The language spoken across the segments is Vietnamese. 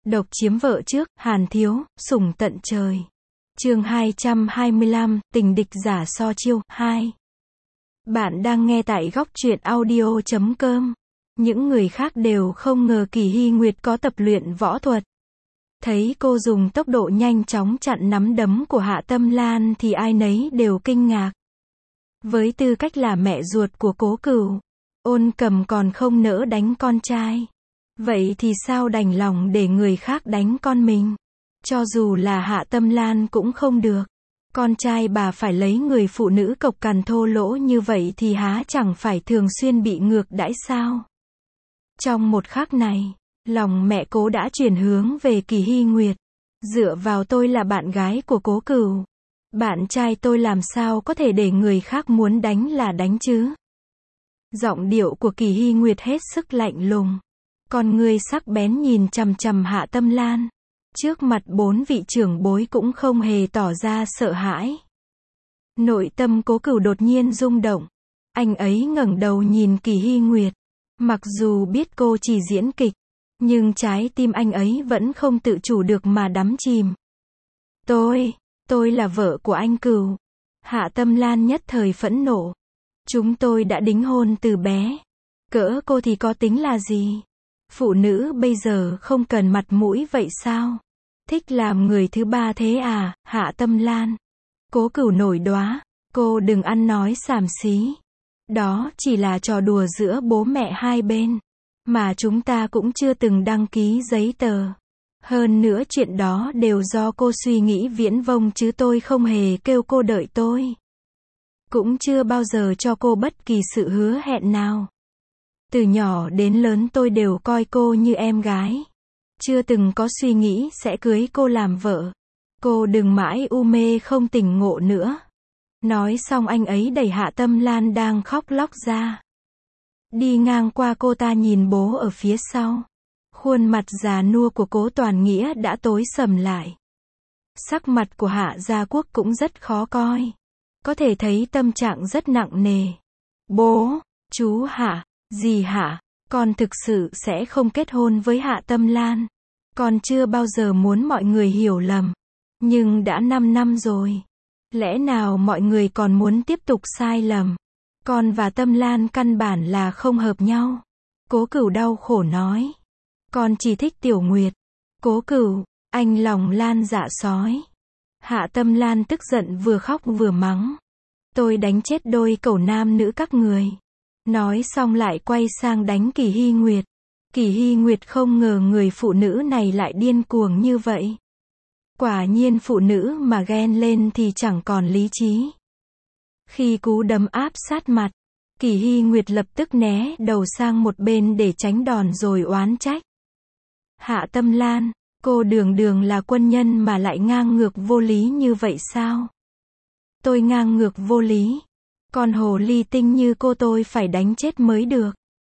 Độc chiếm vợ trước, Hàn Thiếu, sủng tận trời. Chương 225, tình địch giả so chiêu, 2. Bạn đang nghe tại góc truyện audio.com. Những người khác đều không ngờ Kỳ Hy Nguyệt có tập luyện võ thuật. Thấy cô dùng tốc độ nhanh chóng chặn nắm đấm của Hạ Tâm Lan thì ai nấy đều kinh ngạc. Với tư cách là mẹ ruột của Cố Cửu, Ôn Cầm còn không nỡ đánh con trai. Vậy thì sao đành lòng để người khác đánh con mình? Cho dù là Hạ Tâm Lan cũng không được. Con trai bà phải lấy người phụ nữ cộc cằn thô lỗ như vậy thì há chẳng phải thường xuyên bị ngược đãi sao? Trong một khắc này, lòng mẹ Cố đã chuyển hướng về Kỳ Hy Nguyệt. Dựa vào tôi là bạn gái của Cố Cửu, bạn trai tôi làm sao có thể để người khác muốn đánh là đánh chứ? Giọng điệu của Kỳ Hy Nguyệt hết sức lạnh lùng. Con ngươi sắc bén nhìn chằm chằm Hạ Tâm Lan. Trước mặt 4 vị trưởng bối cũng không hề tỏ ra sợ hãi. Nội tâm Cố Cửu đột nhiên rung động. Anh ấy ngẩng đầu nhìn Kỳ Hy Nguyệt. Mặc dù biết cô chỉ diễn kịch, nhưng trái tim anh ấy vẫn không tự chủ được mà đắm chìm. Tôi là vợ của anh Cửu. Hạ Tâm Lan nhất thời phẫn nộ. Chúng tôi đã đính hôn từ bé. Cỡ cô thì có tính là gì? Phụ nữ bây giờ không cần mặt mũi vậy sao? Thích làm người thứ ba thế à, Hạ Tâm Lan? Cố Cửu nổi đoá. Cô đừng ăn nói xàm xí. Đó chỉ là trò đùa giữa bố mẹ hai bên. Mà chúng ta cũng chưa từng đăng ký giấy tờ. Hơn nữa chuyện đó đều do cô suy nghĩ viễn vông chứ tôi không hề kêu cô đợi tôi. Cũng chưa bao giờ cho cô bất kỳ sự hứa hẹn nào. Từ nhỏ đến lớn tôi đều coi cô như em gái. Chưa từng có suy nghĩ sẽ cưới cô làm vợ. Cô đừng mãi u mê không tỉnh ngộ nữa. Nói xong anh ấy đẩy Hạ Tâm Lan đang khóc lóc ra. Đi ngang qua cô ta nhìn bố ở phía sau. Khuôn mặt già nua của Cố Toàn Nghĩa đã tối sầm lại. Sắc mặt của Hạ Gia Quốc cũng rất khó coi. Có thể thấy tâm trạng rất nặng nề. Bố, chú Hạ, dì Hạ, con thực sự sẽ không kết hôn với Hạ Tâm Lan. Con chưa bao giờ muốn mọi người hiểu lầm. Nhưng đã 5 năm rồi. Lẽ nào mọi người còn muốn tiếp tục sai lầm? Con và Tâm Lan căn bản là không hợp nhau. Cố Cửu đau khổ nói. Con chỉ thích Tiểu Nguyệt. Cố Cửu, anh lòng lan dạ sói. Hạ Tâm Lan tức giận vừa khóc vừa mắng. Tôi đánh chết đôi cẩu nam nữ các người. Nói xong lại quay sang đánh Kỳ Hy Nguyệt. Kỳ Hy Nguyệt không ngờ người phụ nữ này lại điên cuồng như vậy. Quả nhiên phụ nữ mà ghen lên thì chẳng còn lý trí. Khi cú đấm áp sát mặt, Kỳ Hy Nguyệt lập tức né đầu sang một bên để tránh đòn rồi oán trách. Hạ Tâm Lan, cô đường đường là quân nhân mà lại ngang ngược vô lý như vậy sao? Tôi ngang ngược vô lý. Con hồ ly tinh như cô tôi phải đánh chết mới được.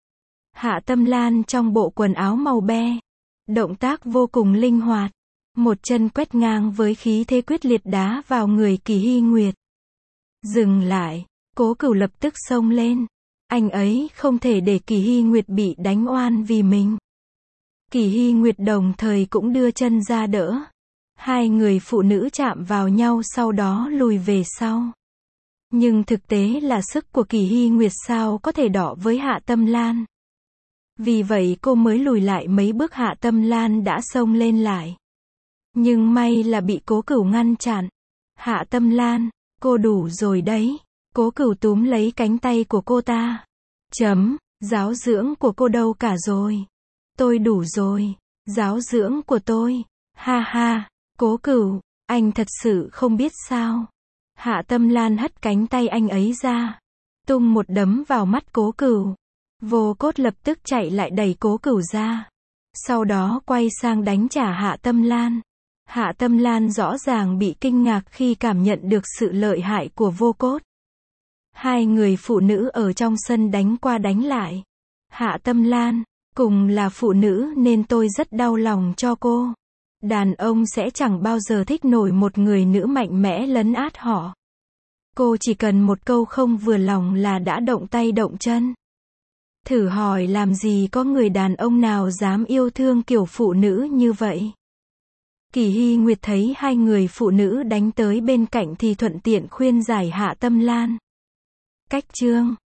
Hạ Tâm Lan trong bộ quần áo màu be. Động tác vô cùng linh hoạt. Một chân quét ngang với khí thế quyết liệt đá vào người Kỳ Hy Nguyệt. Dừng lại. Cố Cửu lập tức xông lên. Anh ấy không thể để Kỳ Hy Nguyệt bị đánh oan vì mình. Kỳ Hy Nguyệt đồng thời cũng đưa chân ra đỡ. Hai người phụ nữ chạm vào nhau sau đó lùi về sau. Nhưng thực tế là sức của Kỳ Hy Nguyệt sao có thể đọ với Hạ Tâm Lan. Vì vậy cô mới lùi lại mấy bước. Hạ Tâm Lan đã xông lên lại. Nhưng may là bị Cố Cửu ngăn chặn. Hạ Tâm Lan, cô đủ rồi đấy. Cố Cửu túm lấy cánh tay của cô ta. Giáo dưỡng của cô đâu cả rồi? Tôi đủ rồi. Giáo dưỡng của tôi. Ha ha, Cố Cửu, anh thật sự không biết sao? Hạ Tâm Lan hất cánh tay anh ấy ra. Tung một đấm vào mắt Cố Cửu. Vô Cốt lập tức chạy lại đẩy Cố Cửu ra. Sau đó quay sang đánh trả Hạ Tâm Lan. Hạ Tâm Lan rõ ràng bị kinh ngạc khi cảm nhận được sự lợi hại của Vô Cốt. Hai người phụ nữ ở trong sân đánh qua đánh lại. Hạ Tâm Lan, cùng là phụ nữ nên tôi rất đau lòng cho cô. Đàn ông sẽ chẳng bao giờ thích nổi một người nữ mạnh mẽ lấn át họ. Cô chỉ cần một câu không vừa lòng là đã động tay động chân. Thử hỏi làm gì có người đàn ông nào dám yêu thương kiểu phụ nữ như vậy. Kỳ Hy Nguyệt thấy hai người phụ nữ đánh tới bên cạnh thì thuận tiện khuyên giải Hạ Tâm Lan. Cách chương